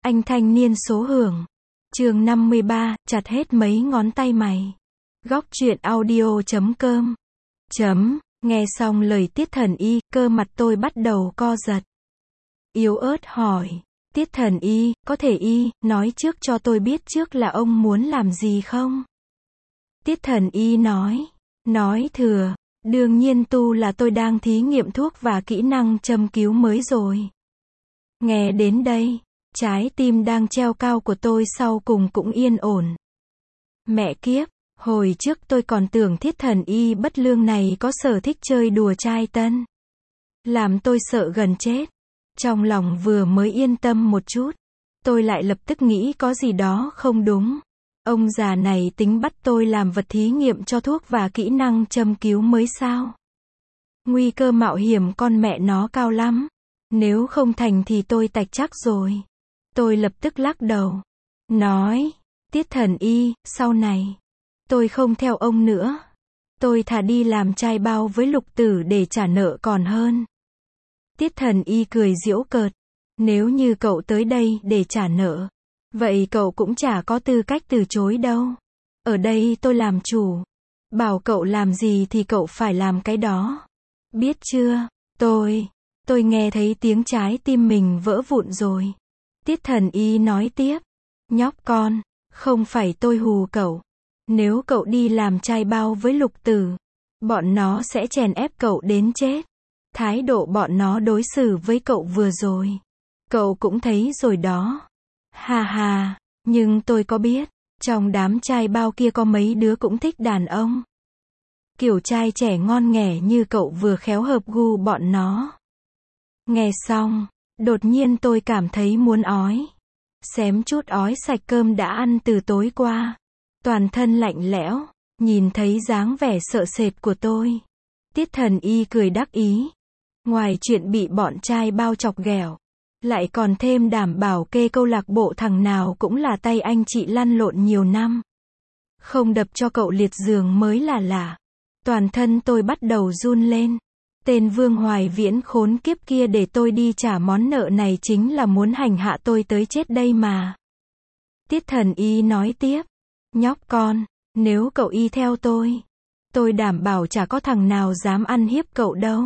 Anh thanh niên số hưởng. Chương 53, chặt hết mấy ngón tay mày. Góc truyện audio.com. Nghe xong lời Tiết Thần Y, cơ mặt tôi bắt đầu co giật. Yếu ớt hỏi, Tiết Thần Y, có thể nói trước cho tôi biết trước là ông muốn làm gì không? Tiết Thần Y nói thừa, đương nhiên là tôi đang thí nghiệm thuốc và kỹ năng châm cứu mới rồi. Nghe đến đây, trái tim đang treo cao của tôi sau cùng cũng yên ổn. Mẹ kiếp, hồi trước tôi còn tưởng Thiết Thần Y bất lương này có sở thích chơi đùa trai tân. Làm tôi sợ gần chết. Trong lòng vừa mới yên tâm một chút, tôi lại lập tức nghĩ có gì đó không đúng. Ông già này tính bắt tôi làm vật thí nghiệm cho thuốc và kỹ năng châm cứu mới sao? Nguy cơ mạo hiểm con mẹ nó cao lắm. Nếu không thành thì tôi tạch chắc rồi. Tôi lập tức lắc đầu. Nói, Tiết Thần Y, sau này, tôi không theo ông nữa. Tôi thà đi làm trai bao với Lục Tử để trả nợ còn hơn. Tiết Thần Y cười giễu cợt. Nếu như cậu tới đây để trả nợ, vậy cậu cũng chả có tư cách từ chối đâu. Ở đây tôi làm chủ. Bảo cậu làm gì thì cậu phải làm cái đó. Biết chưa? Tôi nghe thấy tiếng trái tim mình vỡ vụn rồi. Tiết Thần Y nói tiếp. Nhóc con, không phải tôi hù cậu. Nếu cậu đi làm trai bao với Lục Tử, bọn nó sẽ chèn ép cậu đến chết. Thái độ bọn nó đối xử với cậu vừa rồi, cậu cũng thấy rồi đó. Ha ha, nhưng tôi có biết, trong đám trai bao kia có mấy đứa cũng thích đàn ông. Kiểu trai trẻ ngon nghẻ như cậu vừa khéo hợp gu bọn nó. Nghe xong, đột nhiên tôi cảm thấy muốn ói. Xém chút ói sạch cơm đã ăn từ tối qua. Toàn thân lạnh lẽo, nhìn thấy dáng vẻ sợ sệt của tôi. Tiết Thần Y cười đắc ý. Ngoài chuyện bị bọn trai bao chọc ghẹo, lại còn thêm đảm bảo kê câu lạc bộ thằng nào cũng là tay anh chị lăn lộn nhiều năm. Không đập cho cậu liệt giường mới là lạ. Toàn thân tôi bắt đầu run lên. Tên Vương Hoài Viễn khốn kiếp kia để tôi đi trả món nợ này chính là muốn hành hạ tôi tới chết đây mà. Tiết Thần Y nói tiếp. Nhóc con, nếu cậu y theo tôi đảm bảo chả có thằng nào dám ăn hiếp cậu đâu.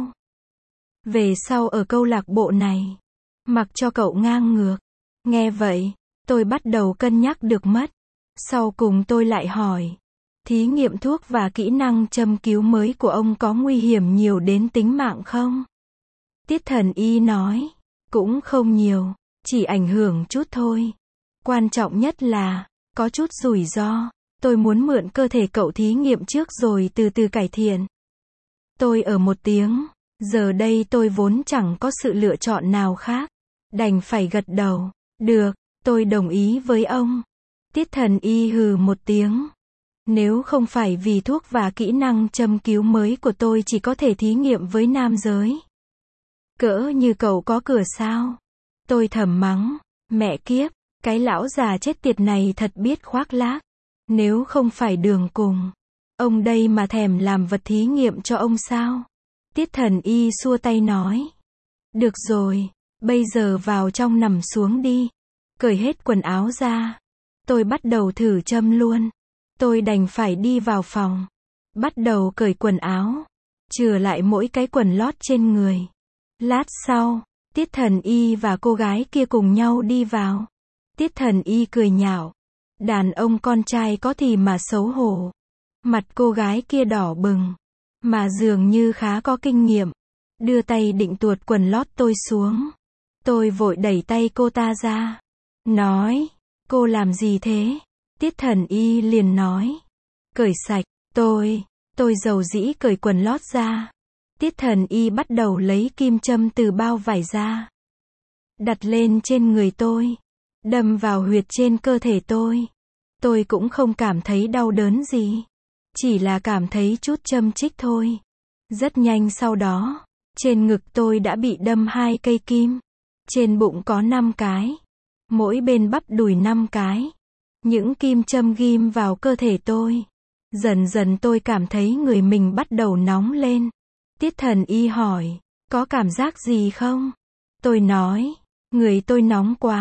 Về sau ở câu lạc bộ này, mặc cho cậu ngang ngược. Nghe vậy, tôi bắt đầu cân nhắc được mất. Sau cùng tôi lại hỏi, thí nghiệm thuốc và kỹ năng châm cứu mới của ông có nguy hiểm nhiều đến tính mạng không? Tiết Thần Y nói, cũng không nhiều, chỉ ảnh hưởng chút thôi. Quan trọng nhất là, có chút rủi ro. Tôi muốn mượn cơ thể cậu thí nghiệm trước rồi từ từ cải thiện. Tôi ở một tiếng. Giờ đây tôi vốn chẳng có sự lựa chọn nào khác. Đành phải gật đầu. Được, tôi đồng ý với ông. Tiết Thần Y hừ một tiếng. Nếu không phải vì thuốc và kỹ năng châm cứu mới của tôi chỉ có thể thí nghiệm với nam giới. Cỡ như cậu có cửa sao? Tôi thầm mắng. Mẹ kiếp, cái lão già chết tiệt này thật biết khoác lác. Nếu không phải đường cùng, ông đây mà thèm làm vật thí nghiệm cho ông sao? Tiết Thần Y xua tay nói. Được rồi, bây giờ vào trong nằm xuống đi. Cởi hết quần áo ra. Tôi bắt đầu thử châm luôn. Tôi đành phải đi vào phòng. Bắt đầu cởi quần áo. Chừa lại mỗi cái quần lót trên người. Lát sau, Tiết Thần Y và cô gái kia cùng nhau đi vào. Tiết Thần Y cười nhạo. Đàn ông con trai có thì mà xấu hổ. Mặt cô gái kia đỏ bừng. Mà dường như khá có kinh nghiệm. Đưa tay định tuột quần lót tôi xuống. Tôi vội đẩy tay cô ta ra. Nói, cô làm gì thế? Tiết Thần Y liền nói. Cởi sạch, tôi dầu dĩ cởi quần lót ra. Tiết Thần Y bắt đầu lấy kim châm từ bao vải ra. Đặt lên trên người tôi. Đâm vào huyệt trên cơ thể tôi. Tôi cũng không cảm thấy đau đớn gì. Chỉ là cảm thấy chút châm chích thôi. Rất nhanh sau đó, trên ngực tôi đã bị đâm 2 cây kim. Trên bụng có 5 cái. Mỗi bên bắp đùi 5 cái. Những kim châm ghim vào cơ thể tôi. Dần dần tôi cảm thấy người mình bắt đầu nóng lên. Tiết Thần Y hỏi, có cảm giác gì không? Tôi nói, người tôi nóng quá.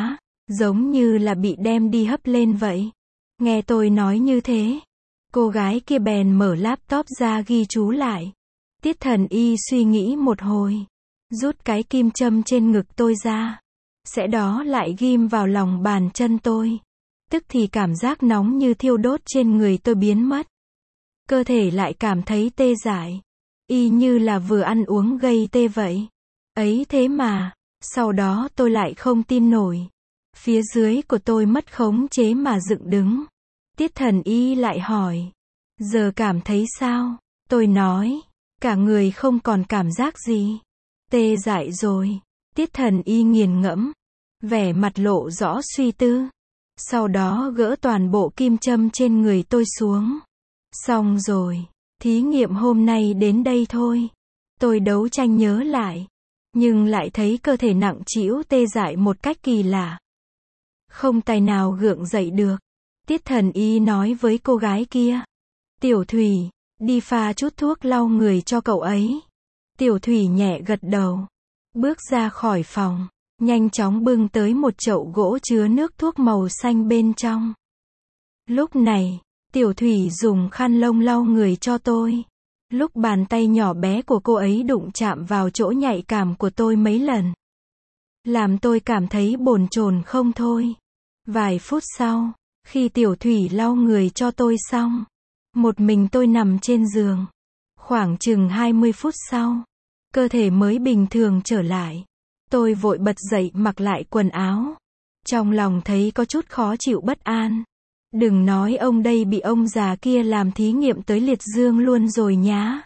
giống như là bị đem đi hấp lên vậy. Nghe tôi nói như thế, cô gái kia bèn mở laptop ra ghi chú lại. Tiết Thần Y suy nghĩ một hồi, rút cái kim châm trên ngực tôi ra, sẽ đó lại ghim vào lòng bàn chân tôi. Tức thì cảm giác nóng như thiêu đốt trên người tôi biến mất. Cơ thể lại cảm thấy tê dại, y như là vừa ăn uống gây tê vậy. Ấy thế mà, sau đó tôi lại không tin nổi. Phía dưới của tôi mất khống chế mà dựng đứng. Tiết Thần Y lại hỏi, giờ cảm thấy sao? Tôi nói, cả người không còn cảm giác gì. Tê dại rồi. Tiết Thần Y nghiền ngẫm, vẻ mặt lộ rõ suy tư. Sau đó gỡ toàn bộ kim châm trên người tôi xuống. Xong rồi, thí nghiệm hôm nay đến đây thôi. Tôi đấu tranh nhớ lại, nhưng lại thấy cơ thể nặng trĩu tê dại một cách kỳ lạ. Không tài nào gượng dậy được. Tiết Thần Y nói với cô gái kia, Tiểu Thủy, đi pha chút thuốc lau người cho cậu ấy. Tiểu Thủy nhẹ gật đầu, bước ra khỏi phòng, nhanh chóng bưng tới một chậu gỗ chứa nước thuốc màu xanh bên trong. Lúc này, Tiểu Thủy dùng khăn lông lau người cho tôi. Lúc bàn tay nhỏ bé của cô ấy đụng chạm vào chỗ nhạy cảm của tôi mấy lần, làm tôi cảm thấy bồn chồn không thôi. Vài phút sau, khi Tiểu Thủy lau người cho tôi xong, một mình tôi nằm trên giường. Khoảng chừng 20 phút sau, cơ thể mới bình thường trở lại. Tôi vội bật dậy mặc lại quần áo. Trong lòng thấy có chút khó chịu bất an. Đừng nói ông đây bị ông già kia làm thí nghiệm tới liệt dương luôn rồi nhá.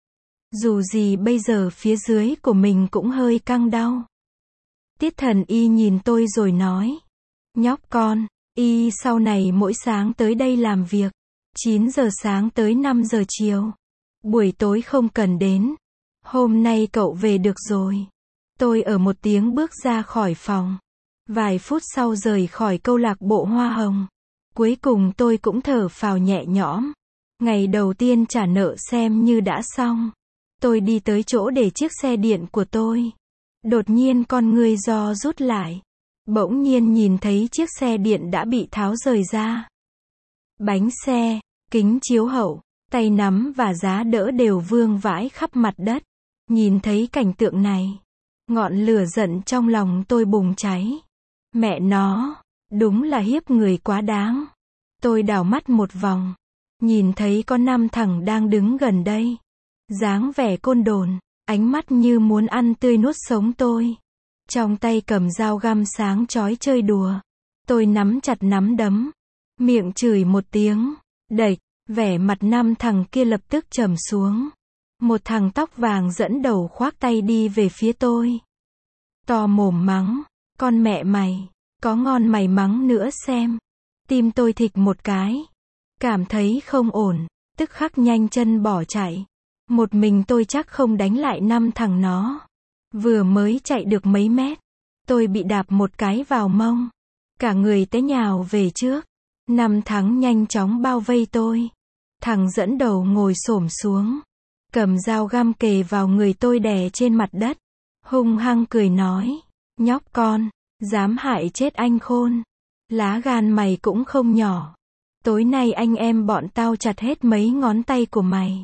Dù gì bây giờ phía dưới của mình cũng hơi căng đau. Tiết Thần Y nhìn tôi rồi nói, nhóc con, y sau này mỗi sáng tới đây làm việc, 9 giờ sáng tới 5 giờ chiều. Buổi tối không cần đến. Hôm nay cậu về được rồi. Tôi ở một tiếng bước ra khỏi phòng. Vài phút sau rời khỏi câu lạc bộ Hoa Hồng. Cuối cùng tôi cũng thở phào nhẹ nhõm. Ngày đầu tiên trả nợ xem như đã xong. Tôi đi tới chỗ để chiếc xe điện của tôi. Đột nhiên con người do rút lại. Bỗng nhiên nhìn thấy chiếc xe điện đã bị tháo rời ra. Bánh xe, kính chiếu hậu, tay nắm và giá đỡ đều vương vãi khắp mặt đất. Nhìn thấy cảnh tượng này, ngọn lửa giận trong lòng tôi bùng cháy. Mẹ nó, đúng là hiếp người quá đáng. Tôi đảo mắt một vòng, nhìn thấy có 5 thằng đang đứng gần đây. Dáng vẻ côn đồn, ánh mắt như muốn ăn tươi nuốt sống tôi. Trong tay cầm dao găm sáng chói chơi đùa. Tôi nắm chặt nắm đấm, miệng chửi một tiếng, đẩy, vẻ mặt 5 thằng kia lập tức trầm xuống. Một thằng tóc vàng dẫn đầu khoác tay đi về phía tôi. To mồm mắng, con mẹ mày, có ngon mày mắng nữa xem. Tim tôi thịch một cái. Cảm thấy không ổn, tức khắc nhanh chân bỏ chạy. Một mình tôi chắc không đánh lại 5 thằng nó. Vừa mới chạy được mấy mét, tôi bị đạp một cái vào mông. Cả người té nhào về trước. 5 thằng nhanh chóng bao vây tôi. Thằng dẫn đầu ngồi xổm xuống, cầm dao găm kề vào người tôi đè trên mặt đất. Hung hăng cười nói, nhóc con, dám hại chết anh Khôn. Lá gan mày cũng không nhỏ. Tối nay anh em bọn tao chặt hết mấy ngón tay của mày.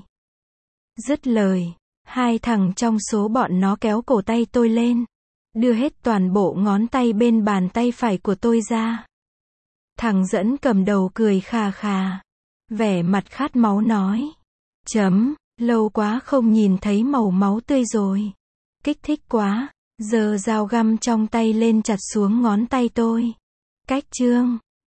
Dứt lời, 2 thằng trong số bọn nó kéo cổ tay tôi lên, đưa hết toàn bộ ngón tay bên bàn tay phải của tôi ra. Thằng dẫn cầm đầu cười khà khà, vẻ mặt khát máu nói, lâu quá không nhìn thấy màu máu tươi rồi. Kích thích quá, giơ dao găm trong tay lên chặt xuống ngón tay tôi. Cách chương